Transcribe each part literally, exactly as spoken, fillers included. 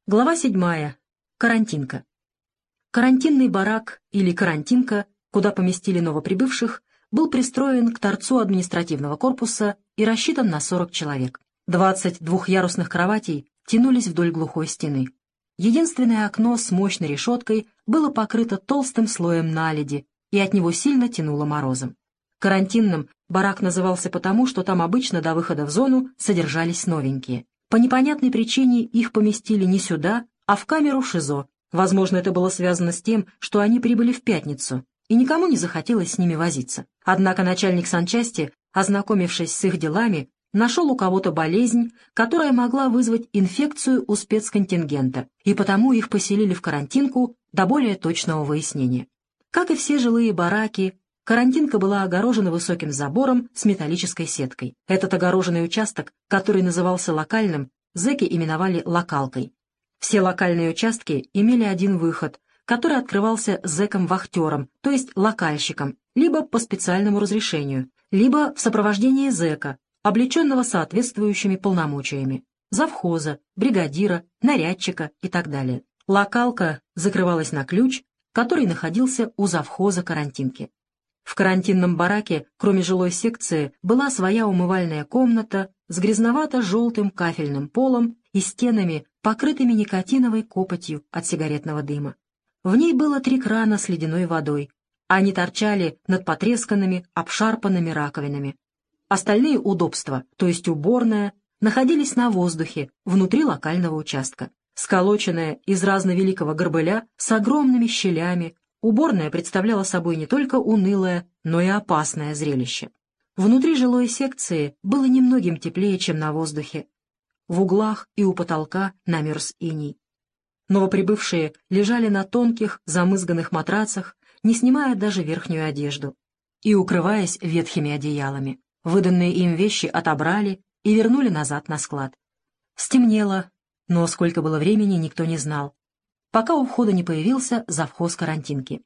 Глава седьмая. Карантинка. Карантинный барак или карантинка, куда поместили новоприбывших, был пристроен к торцу административного корпуса и рассчитан на сорок человек. Двадцать двухъярусных кроватей тянулись вдоль глухой стены. Единственное окно с мощной решеткой было покрыто толстым слоем наледи, и от него сильно тянуло морозом. Карантинным барак назывался потому, что там обычно до выхода в зону содержались новенькие. По непонятной причине их поместили не сюда, а в камеру ШИЗО. Возможно, это было связано с тем, что они прибыли в пятницу, и никому не захотелось с ними возиться. Однако начальник санчасти, ознакомившись с их делами, нашел у кого-то болезнь, которая могла вызвать инфекцию у спецконтингента, и потому их поселили в карантинку до более точного выяснения. Как и все жилые бараки, карантинка была огорожена высоким забором с металлической сеткой. Этот огороженный участок, который назывался локальным, зэки именовали локалкой. Все локальные участки имели один выход, который открывался зэком-вахтером, то есть локальщиком, либо по специальному разрешению, либо в сопровождении зэка, облеченного соответствующими полномочиями, завхоза, бригадира, нарядчика и так далее. Локалка закрывалась на ключ, который находился у завхоза карантинки. В карантинном бараке, кроме жилой секции, была своя умывальная комната с грязновато-желтым кафельным полом и стенами, покрытыми никотиновой копотью от сигаретного дыма. В ней было три крана с ледяной водой. Они торчали над потресканными, обшарпанными раковинами. Остальные удобства, то есть уборная, находились на воздухе, внутри локального участка. Сколоченная из разновеликого горбыля с огромными щелями, уборная представляла собой не только унылое, но и опасное зрелище. Внутри жилой секции было немногим теплее, чем на воздухе. В углах и у потолка намерз иней. Новоприбывшие лежали на тонких, замызганных матрацах, не снимая даже верхнюю одежду, и укрываясь ветхими одеялами. Выданные им вещи отобрали и вернули назад на склад. Стемнело, но сколько было времени, никто не знал, пока у входа не появился завхоз карантинки.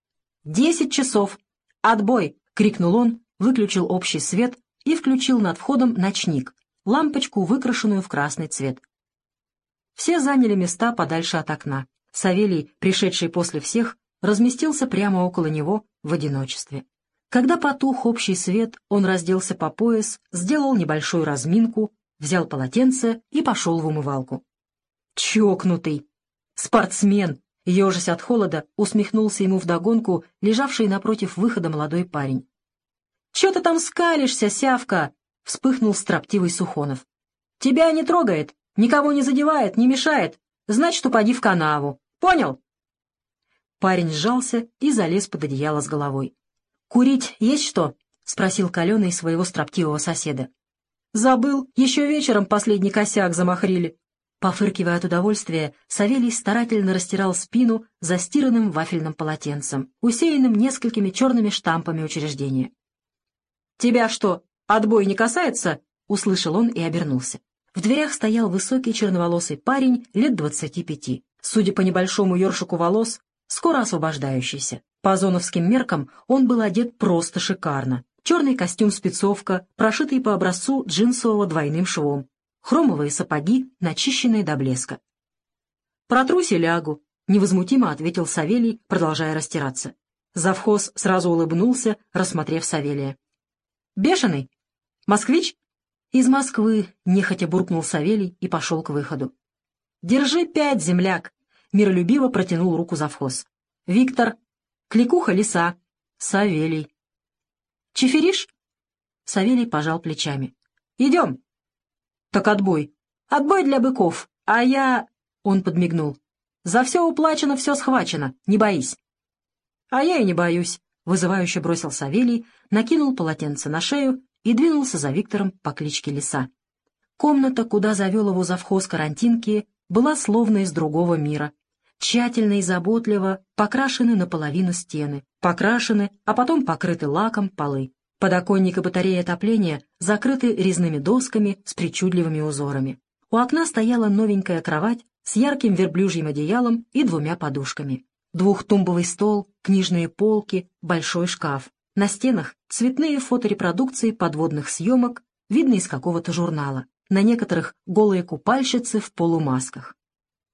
«Десять часов! Отбой!» — крикнул он, выключил общий свет и включил над входом ночник, лампочку, выкрашенную в красный цвет. Все заняли места подальше от окна. Савелий, пришедший после всех, разместился прямо около него в одиночестве. Когда потух общий свет, он разделся по пояс, сделал небольшую разминку, взял полотенце и пошел в умывалку. «Чокнутый! Спортсмен!» — ежась от холода, усмехнулся ему вдогонку лежавший напротив выхода молодой парень. «Чё ты там скалишься, сявка?» — вспыхнул строптивый Сухонов. «Тебя не трогает, никого не задевает, не мешает, значит, упади в канаву. Понял?» Парень сжался и залез под одеяло с головой. «Курить есть что?» — спросил Каленый своего строптивого соседа. «Забыл, еще вечером последний косяк замахрили». Пофыркивая от удовольствия, Савелий старательно растирал спину застиранным вафельным полотенцем, усеянным несколькими черными штампами учреждения. «Тебя что, отбой не касается?» — услышал он и обернулся. В дверях стоял высокий черноволосый парень лет двадцати пяти, судя по небольшому ёршику волос, скоро освобождающийся. По зоновским меркам он был одет просто шикарно. Черный костюм-спецовка, прошитый по образцу джинсового двойным швом, хромовые сапоги, начищенные до блеска. «Протрусь и лягу», — невозмутимо ответил Савелий, продолжая растираться. Завхоз сразу улыбнулся, рассмотрев Савелия. «Бешеный? Москвич?» «Из Москвы», — нехотя буркнул Савелий и пошел к выходу. «Держи пять, земляк», — миролюбиво протянул руку завхоз. «Виктор. Кликуха Лиса. Савелий». «Чиферишь?» Савелий пожал плечами. «Идем». «Так отбой». «Отбой для быков, а я...» Он подмигнул. «За все уплачено, все схвачено, не боись». «А я и не боюсь», — вызывающе бросил Савелий, накинул полотенце на шею и двинулся за Виктором по кличке Лиса. Комната, куда завел его завхоз карантинки, была словно из другого мира. Тщательно и заботливо покрашены наполовину стены, покрашены, а потом покрыты лаком полы. Подоконник и батарея отопления закрыты резными досками с причудливыми узорами. У окна стояла новенькая кровать с ярким верблюжьим одеялом и двумя подушками. Двухтумбовый стол, книжные полки, большой шкаф. На стенах цветные фоторепродукции подводных съемок, видно из какого-то журнала. На некоторых голые купальщицы в полумасках.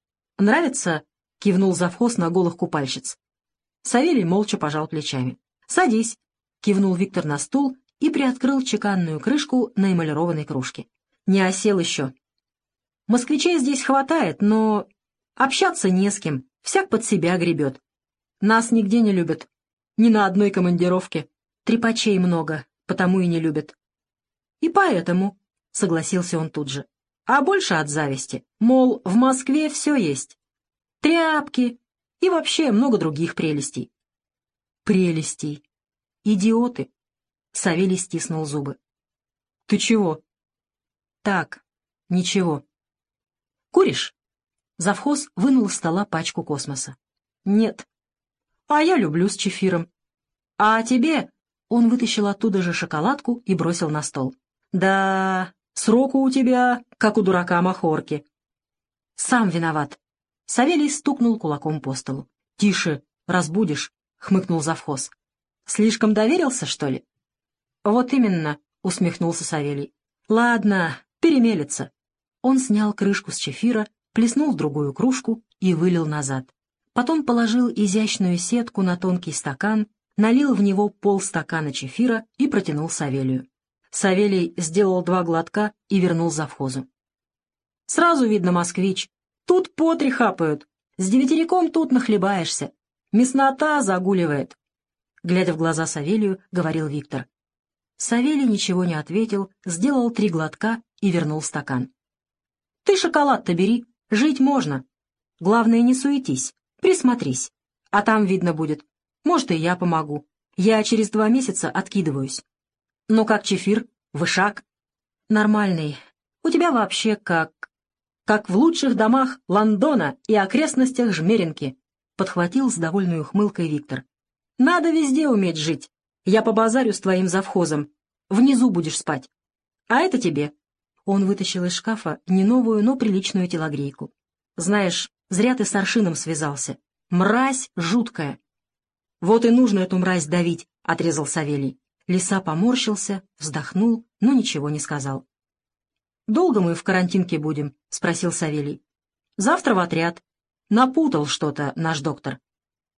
«Нравится?» — кивнул завхоз на голых купальщиц. Савелий молча пожал плечами. «Садись», — кивнул Виктор на стул и приоткрыл чеканную крышку на эмалированной кружке. «Не осел еще. Москвичей здесь хватает, но общаться не с кем, всяк под себя гребет. Нас нигде не любят, ни на одной командировке. Трепачей много, потому и не любят». «И поэтому», — согласился он тут же, — «а больше от зависти, мол, в Москве все есть. Тряпки и вообще много других прелестей». «Прелестей. Идиоты», — Савелий стиснул зубы. «Ты чего?» «Так, ничего». «Куришь?» Завхоз вынул из стола пачку космоса. «Нет». «А я люблю с чефиром». «А тебе?» Он вытащил оттуда же шоколадку и бросил на стол. «Да, сроку у тебя, как у дурака махорки». «Сам виноват». Савелий стукнул кулаком по столу. «Тише, разбудишь», — хмыкнул завхоз. «Слишком доверился, что ли?» «Вот именно», — усмехнулся Савелий. «Ладно, перемелется». Он снял крышку с чефира, плеснул в другую кружку и вылил назад. Потом положил изящную сетку на тонкий стакан, налил в него полстакана чефира и протянул Савелию. Савелий сделал два глотка и вернул завхозу. «Сразу видно, москвич. Тут потри хапают. С девятериком тут нахлебаешься. Мяснота загуливает», — глядя в глаза Савелию, говорил Виктор. Савелий ничего не ответил, сделал три глотка и вернул стакан. «Ты шоколад-то бери, жить можно. Главное, не суетись, присмотрись. А там видно будет. Может, и я помогу. Я через два месяца откидываюсь. Ну как чефир? Вышак?» «Нормальный. У тебя вообще как... как в лучших домах Лондона и окрестностях Жмеринки», — подхватил с довольной ухмылкой Виктор. «Надо везде уметь жить. Я побазарю с твоим завхозом. Внизу будешь спать. А это тебе». Он вытащил из шкафа не новую, но приличную телогрейку. «Знаешь, зря ты с Аршином связался. Мразь жуткая». «Вот и нужно эту мразь давить», — отрезал Савелий. Лиса поморщился, вздохнул, но ничего не сказал. «Долго мы в карантинке будем?» — спросил Савелий. «Завтра в отряд. Напутал что-то наш доктор».